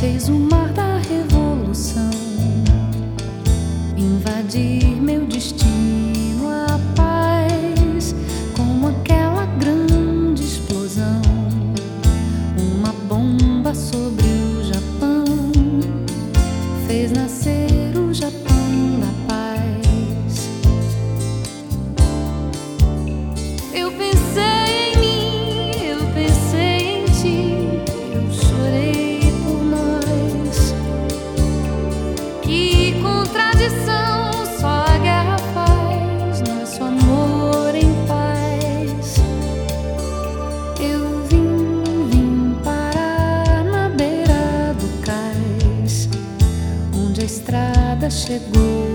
Fez o mar da revolução invadir meu destino, a paz, como aquela grande explosão, uma bomba sobre o Japão, fez nascer o Japão da paz. Eu pensei em mim, eu pensei em ti, eu chorei por nós. Que contradição, só a guerra faz nosso amor em paz. Eu vim parar na beira do cais, onde a estrada chegou.